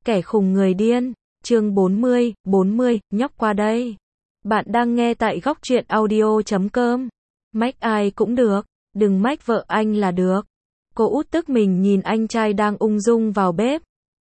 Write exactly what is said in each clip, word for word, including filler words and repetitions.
Kẻ khùng người điên, chương bốn mươi, bốn mươi, nhóc qua đây. Bạn đang nghe tại góc truyện audio chấm com. Mách ai cũng được, đừng mách vợ anh là được. Cô út tức mình nhìn anh trai đang ung dung vào bếp.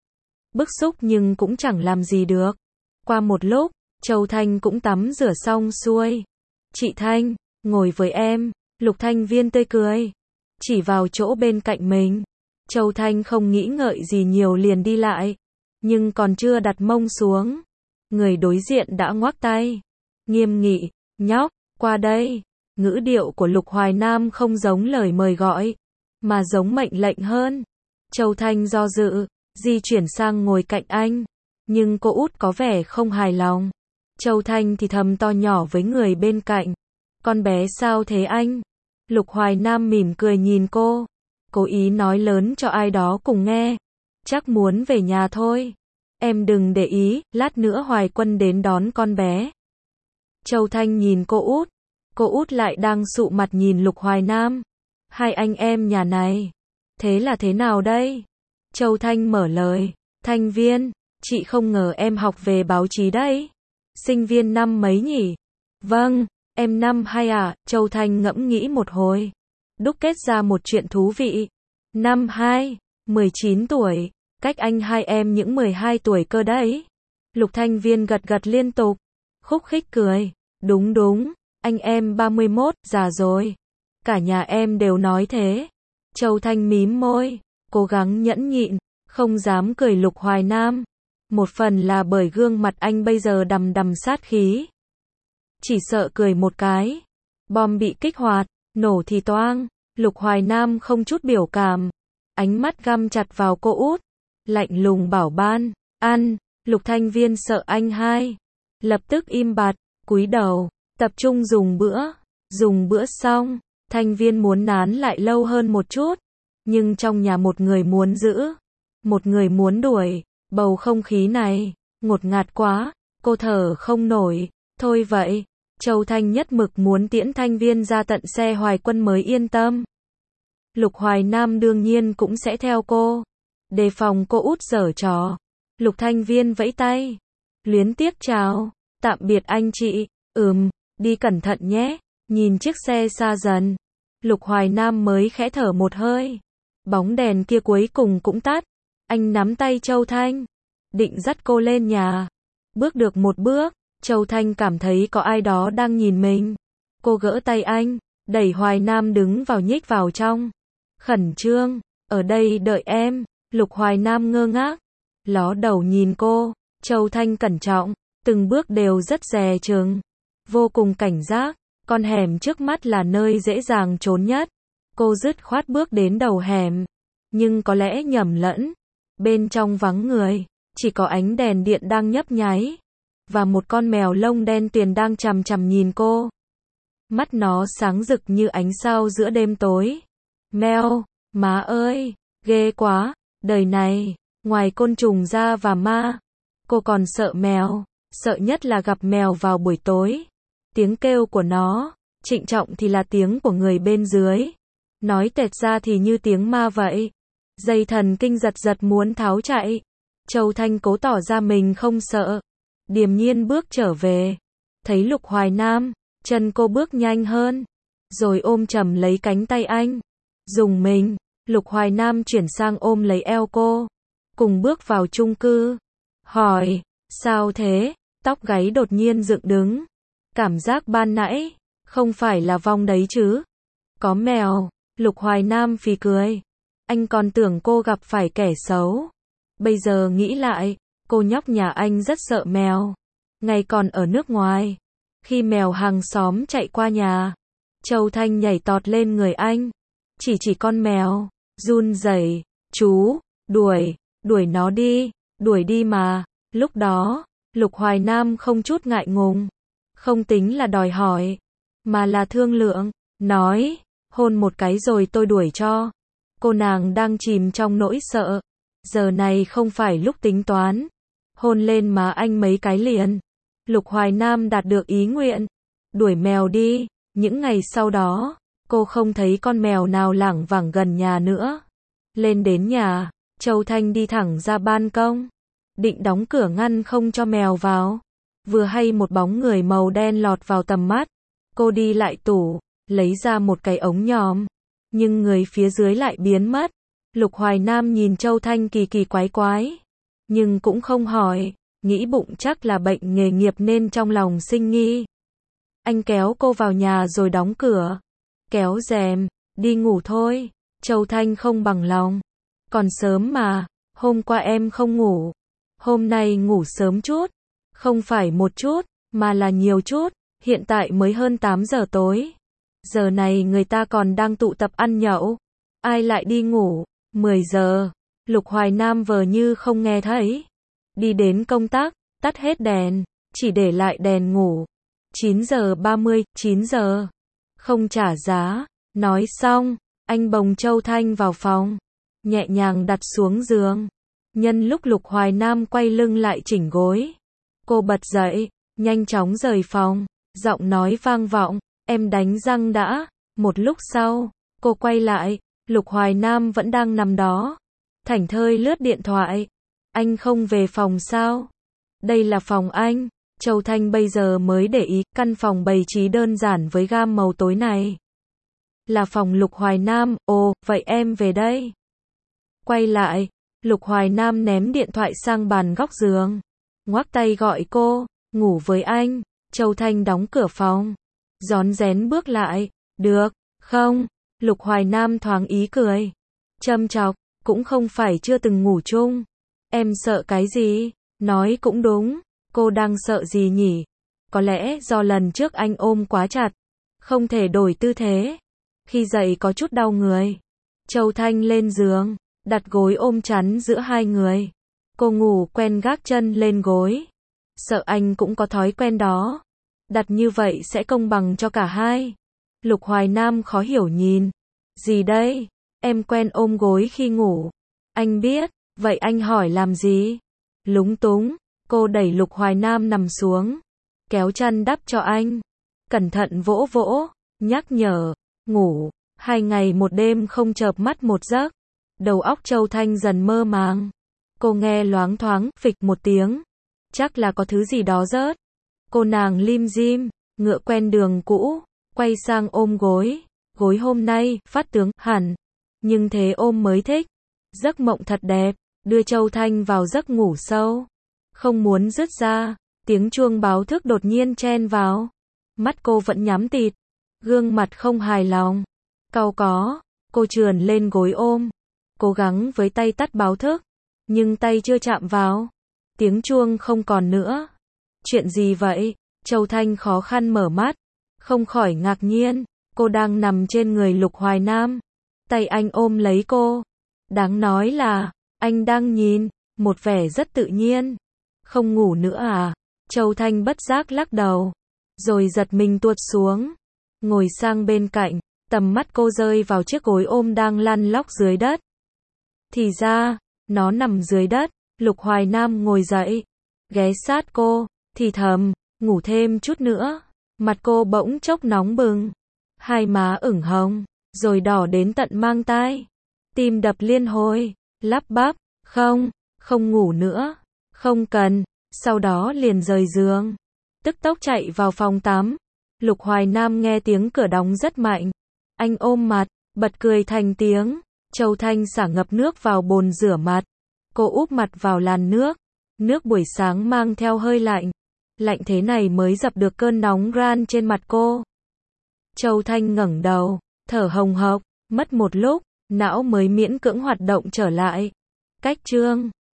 Bức xúc nhưng cũng chẳng làm gì được. Qua một lúc, Châu Thanh cũng tắm rửa xong xuôi. Chị Thanh, ngồi với em. Lục Thanh Viên tươi cười, chỉ vào chỗ bên cạnh mình. Châu Thanh không nghĩ ngợi gì nhiều liền đi lại. Nhưng còn chưa đặt mông xuống, người đối diện đã ngoắc tay. Nghiêm nghị, nhóc, qua đây. Ngữ điệu của Lục Hoài Nam không giống lời mời gọi, mà giống mệnh lệnh hơn. Châu Thanh do dự, di chuyển sang ngồi cạnh anh. Nhưng cô út có vẻ không hài lòng. Châu Thanh thì thầm to nhỏ với người bên cạnh. Con bé sao thế anh? Lục Hoài Nam mỉm cười nhìn cô. Cố ý nói lớn cho ai đó cùng nghe. Chắc muốn về nhà thôi. Em đừng để ý, lát nữa Hoài Quân đến đón con bé. Châu Thanh nhìn cô út. Cô út lại đang sụ mặt nhìn Lục Hoài Nam. Hai anh em nhà này. Thế là thế nào đây? Châu Thanh mở lời. Thanh Viên, chị không ngờ em học về báo chí đấy. Sinh viên năm mấy nhỉ? Vâng, em năm hai à? Châu Thanh ngẫm nghĩ một hồi. Đúc kết ra một chuyện thú vị. Năm hai, mười chín tuổi. Cách anh hai em những mười hai tuổi cơ đấy. Lục Thanh Viên gật gật liên tục. Khúc khích cười. Đúng đúng, anh em ba mươi mốt, già rồi. Cả nhà em đều nói thế. Châu Thanh mím môi, cố gắng nhẫn nhịn, không dám cười Lục Hoài Nam. Một phần là bởi gương mặt anh bây giờ đằm đằm sát khí. Chỉ sợ cười một cái, bom bị kích hoạt, nổ thì toang. Lục Hoài Nam không chút biểu cảm, ánh mắt găm chặt vào cô út, lạnh lùng bảo ban, ăn. Lục Thanh Viên sợ anh hai, lập tức im bặt, cúi đầu, tập trung dùng bữa. Dùng bữa xong, Thanh Viên muốn nán lại lâu hơn một chút, nhưng trong nhà một người muốn giữ, một người muốn đuổi. Bầu không khí này ngột ngạt quá, cô thở không nổi. Thôi vậy, Châu Thanh nhất mực muốn tiễn Thanh Viên ra tận xe Hoài Quân mới yên tâm. Lục Hoài Nam đương nhiên cũng sẽ theo cô, đề phòng cô út giở trò. Lục Thanh Viên vẫy tay, luyến tiếc chào, tạm biệt anh chị. Ừm, đi cẩn thận nhé. Nhìn chiếc xe xa dần, Lục Hoài Nam mới khẽ thở một hơi. Bóng đèn kia cuối cùng cũng tắt. Anh nắm tay Châu Thanh, định dắt cô lên nhà. Bước được một bước, Châu Thanh cảm thấy có ai đó đang nhìn mình. Cô gỡ tay anh, đẩy Hoài Nam đứng vào nhích vào trong. Khẩn trương, ở đây đợi em. Lục Hoài Nam ngơ ngác, ló đầu nhìn cô. Châu Thanh cẩn trọng, từng bước đều rất dè chừng, vô cùng cảnh giác. Con hẻm trước mắt là nơi dễ dàng trốn nhất. Cô dứt khoát bước đến đầu hẻm, nhưng có lẽ nhầm lẫn. Bên trong vắng người, chỉ có ánh đèn điện đang nhấp nháy, và một con mèo lông đen tuyền đang chằm chằm nhìn cô. Mắt nó sáng rực như ánh sao giữa đêm tối. Mèo, má ơi, ghê quá, đời này, ngoài côn trùng ra và ma, cô còn sợ mèo, sợ nhất là gặp mèo vào buổi tối. Tiếng kêu của nó, trịnh trọng thì là tiếng của người bên dưới, nói tẹt ra thì như tiếng ma vậy. Dây thần kinh giật giật muốn tháo chạy. Châu Thanh cố tỏ ra mình không sợ, điềm nhiên bước trở về. Thấy Lục Hoài Nam, chân cô bước nhanh hơn, rồi ôm chầm lấy cánh tay anh. Dùng mình, Lục Hoài Nam chuyển sang ôm lấy eo cô, cùng bước vào chung cư. Hỏi, sao thế? Tóc gáy đột nhiên dựng đứng. Cảm giác ban nãy, không phải là vong đấy chứ? Có mèo. Lục Hoài Nam phì cười. Anh còn tưởng cô gặp phải kẻ xấu. Bây giờ nghĩ lại, cô nhóc nhà anh rất sợ mèo. Ngày còn ở nước ngoài, khi mèo hàng xóm chạy qua nhà, Châu Thanh nhảy tọt lên người anh, chỉ chỉ con mèo, run rẩy, chú, đuổi, đuổi nó đi, đuổi đi mà. Lúc đó, Lục Hoài Nam không chút ngại ngùng, không tính là đòi hỏi, mà là thương lượng, nói, hôn một cái rồi tôi đuổi cho. Cô nàng đang chìm trong nỗi sợ, giờ này không phải lúc tính toán. Hôn lên má anh mấy cái liền. Lục Hoài Nam đạt được ý nguyện, đuổi mèo đi. Những ngày sau đó, cô không thấy con mèo nào lảng vảng gần nhà nữa. Lên đến nhà, Châu Thanh đi thẳng ra ban công, định đóng cửa ngăn không cho mèo vào. Vừa hay một bóng người màu đen lọt vào tầm mắt. Cô đi lại tủ, lấy ra một cái ống nhòm. Nhưng người phía dưới lại biến mất. Lục Hoài Nam nhìn Châu Thanh kỳ kỳ quái quái. Nhưng cũng không hỏi, nghĩ bụng chắc là bệnh nghề nghiệp nên trong lòng sinh nghi. Anh kéo cô vào nhà rồi đóng cửa. Kéo rèm, đi ngủ thôi. Châu Thanh không bằng lòng. Còn sớm mà, hôm qua em không ngủ. Hôm nay ngủ sớm chút. Không phải một chút, mà là nhiều chút. Hiện tại mới hơn tám giờ tối. Giờ này người ta còn đang tụ tập ăn nhậu. Ai lại đi ngủ? mười giờ. Lục Hoài Nam vờ như không nghe thấy. Đi đến công tác, tắt hết đèn, chỉ để lại đèn ngủ. chín giờ ba mươi, chín giờ. Không trả giá. Nói xong, anh bồng Châu Thanh vào phòng. Nhẹ nhàng đặt xuống giường. Nhân lúc Lục Hoài Nam quay lưng lại chỉnh gối. Cô bật dậy, nhanh chóng rời phòng. Giọng nói vang vọng, em đánh răng đã. Một lúc sau, cô quay lại, Lục Hoài Nam vẫn đang nằm đó. Thảnh thơi lướt điện thoại. Anh không về phòng sao? Đây là phòng anh. Châu Thanh bây giờ mới để ý, căn phòng bày trí đơn giản với gam màu tối này. Là phòng Lục Hoài Nam, ồ, vậy em về đây. Quay lại, Lục Hoài Nam ném điện thoại sang bàn góc giường. Ngoắc tay gọi cô, ngủ với anh. Châu Thanh đóng cửa phòng. Rón rén bước lại, được, không? Lục Hoài Nam thoáng ý cười. Châm chọc, cũng không phải chưa từng ngủ chung. Em sợ cái gì? Nói cũng đúng, cô đang sợ gì nhỉ? Có lẽ do lần trước anh ôm quá chặt. Không thể đổi tư thế. Khi dậy có chút đau người. Châu Thanh lên giường, đặt gối ôm chắn giữa hai người. Cô ngủ quen gác chân lên gối. Sợ anh cũng có thói quen đó. Đặt như vậy sẽ công bằng cho cả hai. Lục Hoài Nam khó hiểu nhìn. Gì đây? Em quen ôm gối khi ngủ. Anh biết, vậy anh hỏi làm gì? Lúng túng, cô đẩy Lục Hoài Nam nằm xuống. Kéo chăn đắp cho anh. Cẩn thận vỗ vỗ, nhắc nhở, ngủ. Hai ngày một đêm không chợp mắt một giấc. Đầu óc Châu Thanh dần mơ màng. Cô nghe loáng thoáng, phịch một tiếng. Chắc là có thứ gì đó rớt. Cô nàng lim dim, ngựa quen đường cũ, quay sang ôm gối. Gối hôm nay, phát tướng, hẳn. Nhưng thế ôm mới thích. Giấc mộng thật đẹp, đưa Châu Thanh vào giấc ngủ sâu. Không muốn dứt ra, tiếng chuông báo thức đột nhiên chen vào. Mắt cô vẫn nhắm tịt. Gương mặt không hài lòng. Cau có, cô trườn lên gối ôm. Cố gắng với tay tắt báo thức. Nhưng tay chưa chạm vào. Tiếng chuông không còn nữa. Chuyện gì vậy? Châu Thanh khó khăn mở mắt. Không khỏi ngạc nhiên. Cô đang nằm trên người Lục Hoài Nam. Tay anh ôm lấy cô. Đáng nói là, anh đang nhìn, một vẻ rất tự nhiên. Không ngủ nữa à? Châu Thanh bất giác lắc đầu. Rồi giật mình tuột xuống. Ngồi sang bên cạnh. Tầm mắt cô rơi vào chiếc gối ôm đang lăn lóc dưới đất. Thì ra, nó nằm dưới đất. Lục Hoài Nam ngồi dậy. Ghé sát cô, thì thầm, ngủ thêm chút nữa. Mặt cô bỗng chốc nóng bừng. Hai má ửng hồng, rồi đỏ đến tận mang tai. Tim đập liên hồi, lắp bắp, không, không ngủ nữa, không cần. Sau đó liền rời giường. Tức tốc chạy vào phòng tắm. Lục Hoài Nam nghe tiếng cửa đóng rất mạnh. Anh ôm mặt, bật cười thành tiếng. Châu Thanh xả ngập nước vào bồn rửa mặt. Cô úp mặt vào làn nước. Nước buổi sáng mang theo hơi lạnh. Lạnh thế này mới dập được cơn nóng ran trên mặt cô. Châu Thanh ngẩng đầu, thở hồng hộc, mất một lúc, não mới miễn cưỡng hoạt động trở lại. Cách chương